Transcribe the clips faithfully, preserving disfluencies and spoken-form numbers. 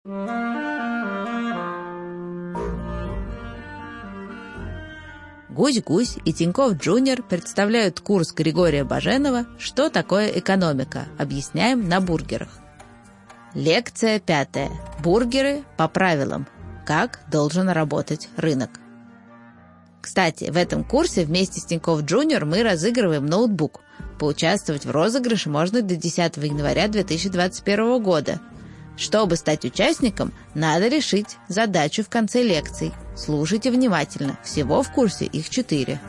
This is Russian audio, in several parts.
Гусь-Гусь и Тинькофф Джуниор представляют курс Григория Баженова «Что такое экономика?» Объясняем на бургерах. Лекция пятая. Бургеры по правилам. Как должен работать рынок. Кстати, в этом курсе вместе с Тинькофф Джуниор мы разыгрываем ноутбук. Поучаствовать в розыгрыше можно до десятого января две тысячи двадцать первого года. Чтобы стать участником, надо решить задачу в конце лекций. Слушайте внимательно, всего в курсе их четыре.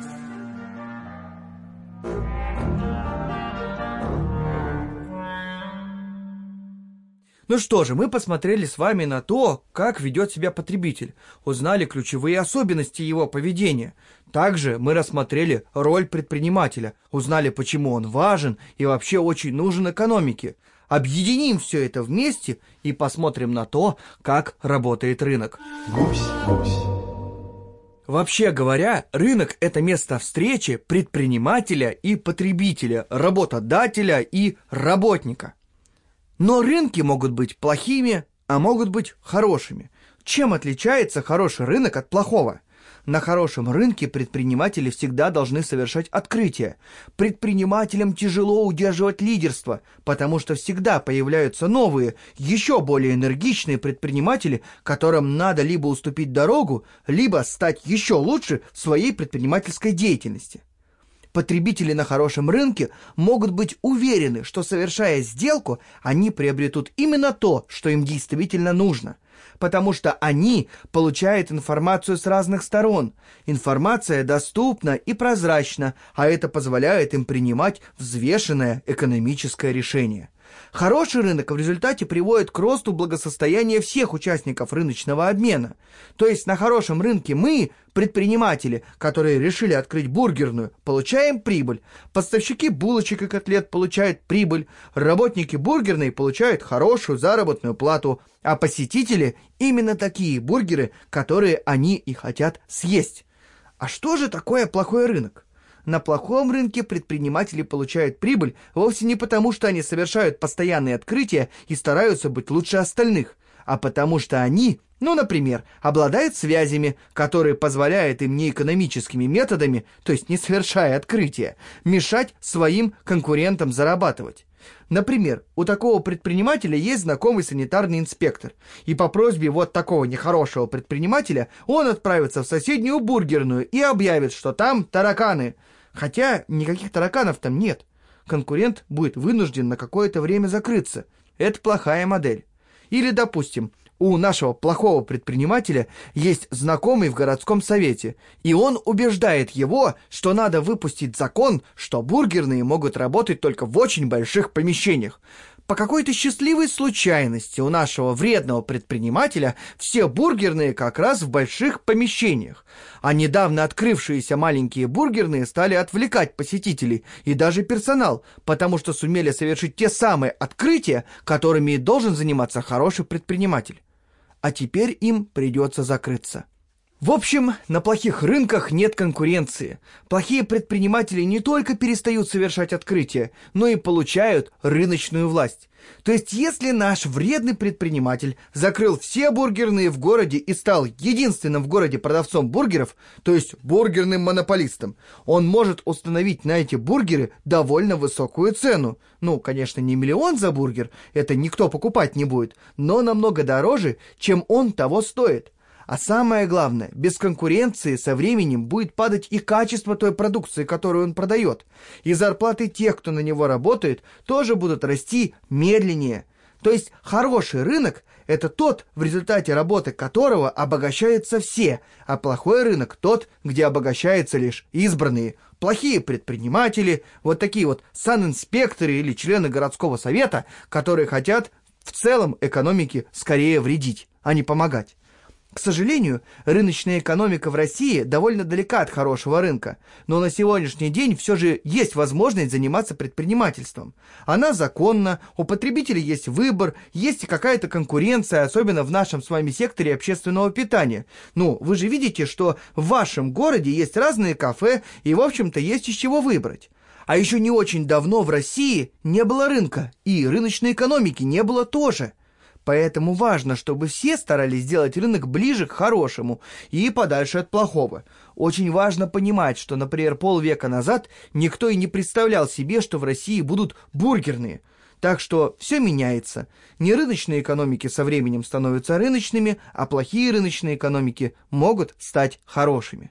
Ну что же, мы посмотрели с вами на то, как ведет себя потребитель, узнали ключевые особенности его поведения. Также мы рассмотрели роль предпринимателя, узнали, почему он важен и вообще очень нужен экономике. Объединим все это вместе и посмотрим на то, как работает рынок. Гусь, гусь. Вообще говоря, рынок – это место встречи предпринимателя и потребителя, работодателя и работника. Но рынки могут быть плохими, а могут быть хорошими. Чем отличается хороший рынок от плохого? На хорошем рынке предприниматели всегда должны совершать открытия. Предпринимателям тяжело удерживать лидерство, потому что всегда появляются новые, еще более энергичные предприниматели, которым надо либо уступить дорогу, либо стать еще лучше в своей предпринимательской деятельности. Потребители на хорошем рынке могут быть уверены, что, совершая сделку, они приобретут именно то, что им действительно нужно, потому что они получают информацию с разных сторон. Информация доступна и прозрачна, а это позволяет им принимать взвешенное экономическое решение. Хороший рынок в результате приводит к росту благосостояния всех участников рыночного обмена. То есть на хорошем рынке мы, предприниматели, которые решили открыть бургерную, получаем прибыль. Поставщики булочек и котлет получают прибыль. Работники бургерной получают хорошую заработную плату. А посетители именно такие бургеры, которые они и хотят съесть. А что же такое плохой рынок? На плохом рынке предприниматели получают прибыль вовсе не потому, что они совершают постоянные открытия и стараются быть лучше остальных, а потому что они, ну, например, обладают связями, которые позволяют им неэкономическими методами, то есть не совершая открытия, мешать своим конкурентам зарабатывать. Например, у такого предпринимателя есть знакомый санитарный инспектор, и по просьбе вот такого нехорошего предпринимателя он отправится в соседнюю бургерную и объявит, что там тараканы. Хотя никаких тараканов там нет. Конкурент будет вынужден на какое-то время закрыться. Это плохая модель. Или, допустим, у нашего плохого предпринимателя есть знакомый в городском совете, и он убеждает его, что надо выпустить закон, что бургерные могут работать только в очень больших помещениях. По какой-то счастливой случайности у нашего вредного предпринимателя все бургерные как раз в больших помещениях, а недавно открывшиеся маленькие бургерные стали отвлекать посетителей и даже персонал, потому что сумели совершить те самые открытия, которыми и должен заниматься хороший предприниматель. А теперь им придется закрыться. В общем, на плохих рынках нет конкуренции. Плохие предприниматели не только перестают совершать открытия, но и получают рыночную власть. То есть, если наш вредный предприниматель закрыл все бургерные в городе и стал единственным в городе продавцом бургеров, то есть бургерным монополистом, он может установить на эти бургеры довольно высокую цену. Ну, конечно, не миллион за бургер, это никто покупать не будет, но намного дороже, чем он того стоит. А самое главное, без конкуренции со временем будет падать и качество той продукции, которую он продает. И зарплаты тех, кто на него работает, тоже будут расти медленнее. То есть хороший рынок – это тот, в результате работы которого обогащаются все, а плохой рынок – тот, где обогащаются лишь избранные. Плохие предприниматели, вот такие вот санинспекторы или члены городского совета, которые хотят в целом экономике скорее вредить, а не помогать. К сожалению, рыночная экономика в России довольно далека от хорошего рынка, но на сегодняшний день все же есть возможность заниматься предпринимательством. Она законна, у потребителей есть выбор, есть и какая-то конкуренция, особенно в нашем с вами секторе общественного питания. Ну, вы же видите, что в вашем городе есть разные кафе и, в общем-то, есть из чего выбрать. А еще не очень давно в России не было рынка, и рыночной экономики не было тоже. Поэтому важно, чтобы все старались сделать рынок ближе к хорошему и подальше от плохого. Очень важно понимать, что, например, полвека назад никто и не представлял себе, что в России будут бургерные. Так что все меняется. Нерыночные экономики со временем становятся рыночными, а плохие рыночные экономики могут стать хорошими.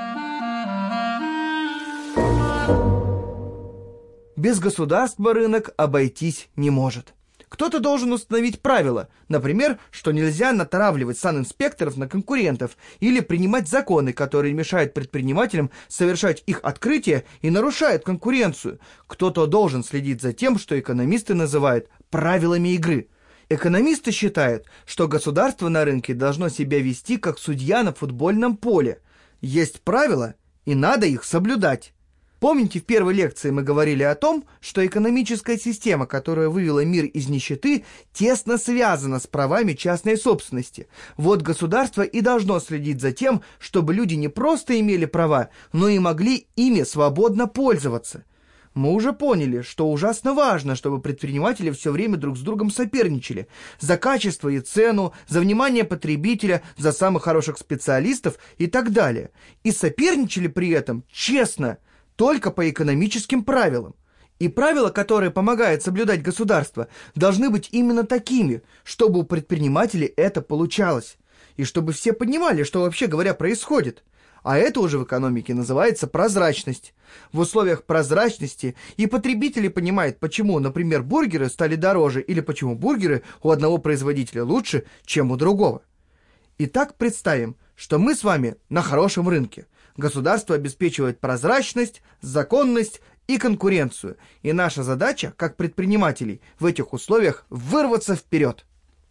Без государства рынок обойтись не может. Кто-то должен установить правила, например, что нельзя натравливать санинспекторов на конкурентов или принимать законы, которые мешают предпринимателям совершать их открытия и нарушают конкуренцию. Кто-то должен следить за тем, что экономисты называют правилами игры. Экономисты считают, что государство на рынке должно себя вести как судья на футбольном поле. Есть правила, и надо их соблюдать. Помните, в первой лекции мы говорили о том, что экономическая система, которая вывела мир из нищеты, тесно связана с правами частной собственности. Вот государство и должно следить за тем, чтобы люди не просто имели права, но и могли ими свободно пользоваться. Мы уже поняли, что ужасно важно, чтобы предприниматели все время друг с другом соперничали. За качество и цену, за внимание потребителя, за самых хороших специалистов и так далее. И соперничали при этом честно, только по экономическим правилам. И правила, которые помогает соблюдать государство, должны быть именно такими, чтобы у предпринимателей это получалось. И чтобы все понимали, что вообще говоря происходит. А это уже в экономике называется прозрачность. В условиях прозрачности и потребители понимают, почему, например, бургеры стали дороже или почему бургеры у одного производителя лучше, чем у другого. Итак, представим, что мы с вами на хорошем рынке. Государство обеспечивает прозрачность, законность и конкуренцию. И наша задача, как предпринимателей, в этих условиях вырваться вперед.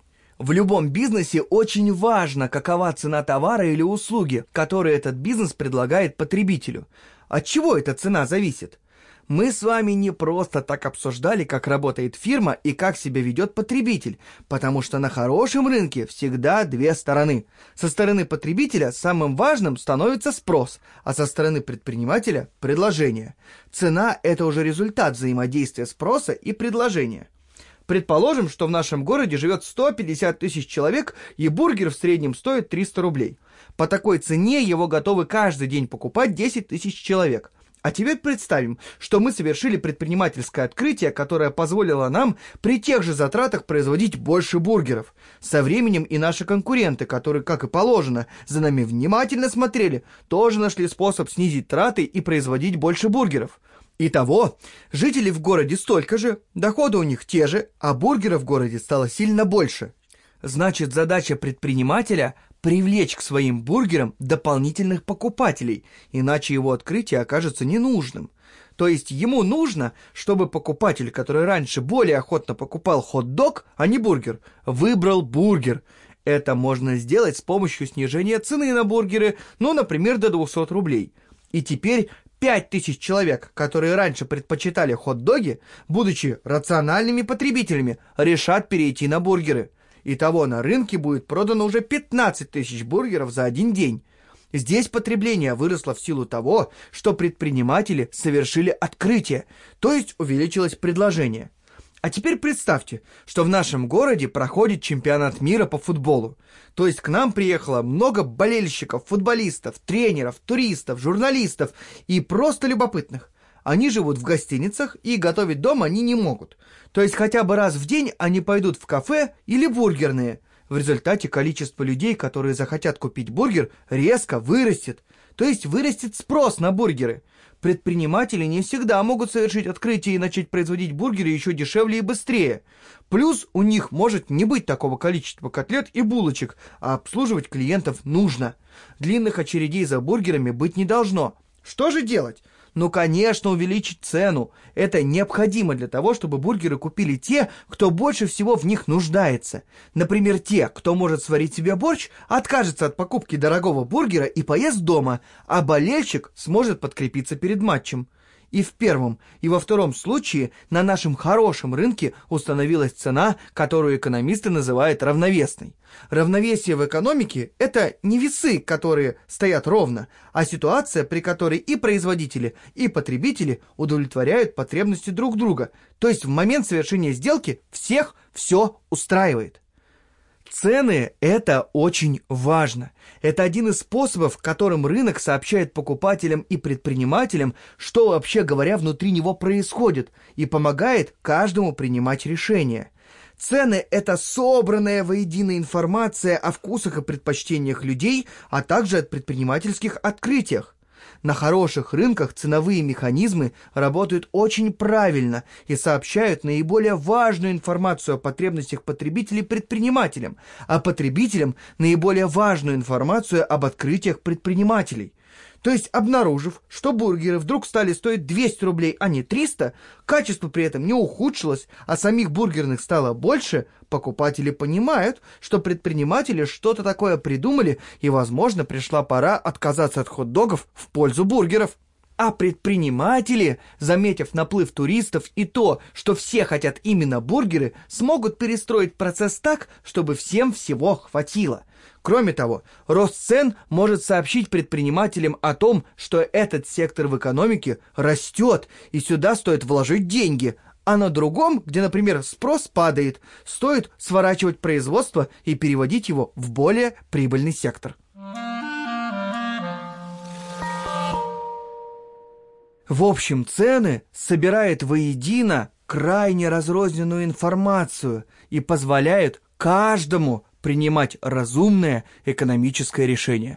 В любом бизнесе очень важно, какова цена товара или услуги, которые этот бизнес предлагает потребителю. От чего эта цена зависит? Мы с вами не просто так обсуждали, как работает фирма и как себя ведет потребитель, потому что на хорошем рынке всегда две стороны. Со стороны потребителя самым важным становится спрос, а со стороны предпринимателя – предложение. Цена – это уже результат взаимодействия спроса и предложения. Предположим, что в нашем городе живет сто пятьдесят тысяч человек, и бургер в среднем стоит триста рублей. По такой цене его готовы каждый день покупать десять тысяч человек. А теперь представим, что мы совершили предпринимательское открытие, которое позволило нам при тех же затратах производить больше бургеров. Со временем и наши конкуренты, которые, как и положено, за нами внимательно смотрели, тоже нашли способ снизить траты и производить больше бургеров. Итого, жителей в городе столько же, доходы у них те же, а бургеров в городе стало сильно больше. Значит, задача предпринимателя – привлечь к своим бургерам дополнительных покупателей, иначе его открытие окажется ненужным. То есть ему нужно, чтобы покупатель, который раньше более охотно покупал хот-дог, а не бургер, выбрал бургер. Это можно сделать с помощью снижения цены на бургеры, ну, например, до двухсот рублей. И теперь пять тысяч человек, которые раньше предпочитали хот-доги, будучи рациональными потребителями, решат перейти на бургеры. Итого на рынке будет продано уже пятнадцать тысяч бургеров за один день. Здесь потребление выросло в силу того, что предприниматели совершили открытие, то есть увеличилось предложение. А теперь представьте, что в нашем городе проходит чемпионат мира по футболу. То есть к нам приехало много болельщиков, футболистов, тренеров, туристов, журналистов и просто любопытных. Они живут в гостиницах и готовить дома они не могут. То есть хотя бы раз в день они пойдут в кафе или бургерные. В результате количество людей, которые захотят купить бургер, резко вырастет. То есть вырастет спрос на бургеры. Предприниматели не всегда могут совершить открытие и начать производить бургеры еще дешевле и быстрее. Плюс у них может не быть такого количества котлет и булочек, а обслуживать клиентов нужно. Длинных очередей за бургерами быть не должно. Что же делать? Ну, конечно, увеличить цену. Это необходимо для того, чтобы бургеры купили те, кто больше всего в них нуждается. Например, те, кто может сварить себе борщ, откажется от покупки дорогого бургера и поест дома, а болельщик сможет подкрепиться перед матчем. И в первом, и во втором случае на нашем хорошем рынке установилась цена, которую экономисты называют равновесной. Равновесие в экономике – это не весы, которые стоят ровно, а ситуация, при которой и производители, и потребители удовлетворяют потребности друг друга. То есть в момент совершения сделки всех все устраивает. Цены – это очень важно. Это один из способов, которым рынок сообщает покупателям и предпринимателям, что вообще говоря внутри него происходит, и помогает каждому принимать решения. Цены – это собранная воедино информация о вкусах и предпочтениях людей, а также о предпринимательских открытиях. На хороших рынках ценовые механизмы работают очень правильно и сообщают наиболее важную информацию о потребностях потребителей предпринимателям, а потребителям наиболее важную информацию об открытиях предпринимателей. То есть, обнаружив, что бургеры вдруг стали стоить двести рублей, а не триста, качество при этом не ухудшилось, а самих бургерных стало больше, покупатели понимают, что предприниматели что-то такое придумали, и, возможно, пришла пора отказаться от хот-догов в пользу бургеров. А предприниматели, заметив наплыв туристов и то, что все хотят именно бургеры, смогут перестроить процесс так, чтобы всем всего хватило. Кроме того, рост цен может сообщить предпринимателям о том, что этот сектор в экономике растет, и сюда стоит вложить деньги, а на другом, где, например, спрос падает, стоит сворачивать производство и переводить его в более прибыльный сектор. В общем, цены собирают воедино крайне разрозненную информацию и позволяют каждому принимать разумное экономическое решение.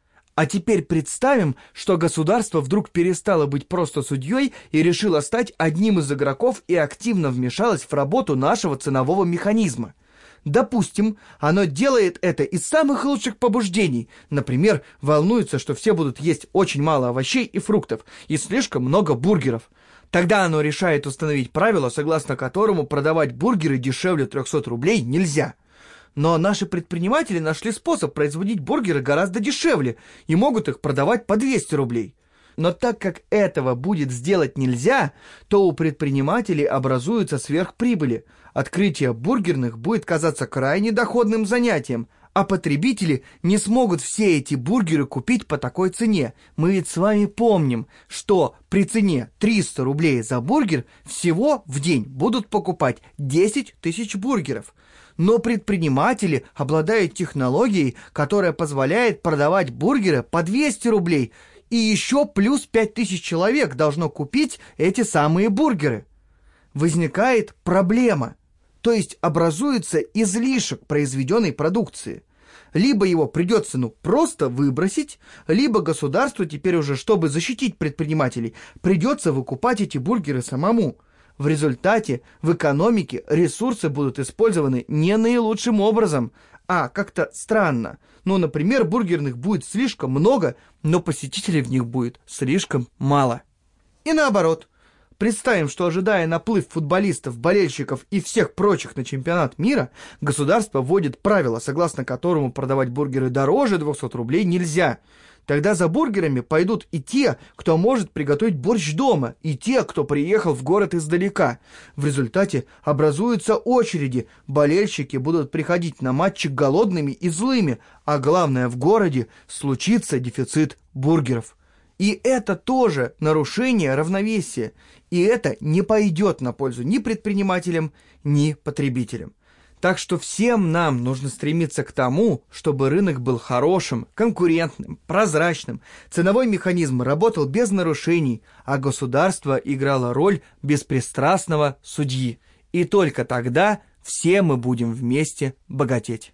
А теперь представим, что государство вдруг перестало быть просто судьей и решило стать одним из игроков и активно вмешалось в работу нашего ценового механизма. Допустим, оно делает это из самых лучших побуждений. Например, волнуется, что все будут есть очень мало овощей и фруктов и слишком много бургеров. Тогда оно решает установить правило, согласно которому продавать бургеры дешевле трехсот рублей нельзя. Но наши предприниматели нашли способ производить бургеры гораздо дешевле и могут их продавать по двести рублей. Но так как этого будет сделать нельзя, то у предпринимателей образуются сверхприбыли. Открытие бургерных будет казаться крайне доходным занятием, а потребители не смогут все эти бургеры купить по такой цене. Мы ведь с вами помним, что при цене триста рублей за бургер всего в день будут покупать десять тысяч бургеров. Но предприниматели обладают технологией, которая позволяет продавать бургеры по двести рублей, и еще плюс пять тысяч человек должно купить эти самые бургеры. Возникает проблема, то есть образуется излишек произведенной продукции. Либо его придется ну просто выбросить, либо государству теперь уже, чтобы защитить предпринимателей, придется выкупать эти бургеры самому. В результате в экономике ресурсы будут использованы не наилучшим образом, а как-то странно. Ну, например, бургерных будет слишком много, но посетителей в них будет слишком мало. И наоборот. Представим, что, ожидая наплыв футболистов, болельщиков и всех прочих на чемпионат мира, государство вводит правило, согласно которому продавать бургеры дороже двухсот рублей нельзя. Тогда за бургерами пойдут и те, кто может приготовить борщ дома, и те, кто приехал в город издалека. В результате образуются очереди, болельщики будут приходить на матчи голодными и злыми, а главное, в городе случится дефицит бургеров. И это тоже нарушение равновесия, и это не пойдет на пользу ни предпринимателям, ни потребителям. Так что всем нам нужно стремиться к тому, чтобы рынок был хорошим, конкурентным, прозрачным, ценовой механизм работал без нарушений, а государство играло роль беспристрастного судьи. И только тогда все мы будем вместе богатеть.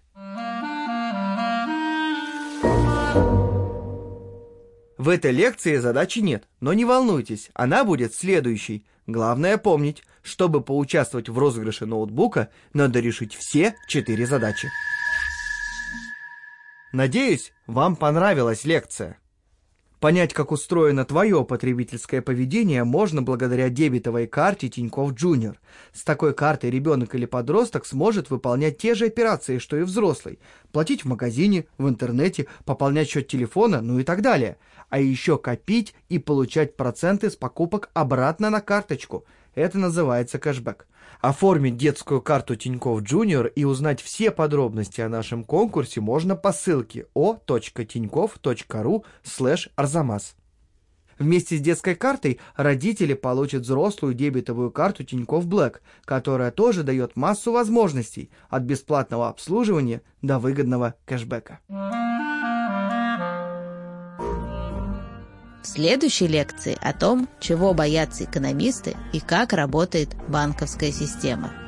В этой лекции задачи нет, но не волнуйтесь, она будет следующей. Главное помнить, чтобы поучаствовать в розыгрыше ноутбука, надо решить все четыре задачи. Надеюсь, вам понравилась лекция. Понять, как устроено твое потребительское поведение, можно благодаря дебетовой карте Тинькофф Junior. С такой картой ребенок или подросток сможет выполнять те же операции, что и взрослый. Платить в магазине, в интернете, пополнять счет телефона, ну и так далее. А еще копить и получать проценты с покупок обратно на карточку. Это называется кэшбэк. Оформить детскую карту Тинькофф Junior и узнать все подробности о нашем конкурсе можно по ссылке о точка тинькофф точка ру слэш арзамас. Вместе с детской картой родители получат взрослую дебетовую карту Тинькофф Блэк, которая тоже дает массу возможностей, от бесплатного обслуживания до выгодного кэшбэка. В следующей лекции о том, чего боятся экономисты и как работает банковская система.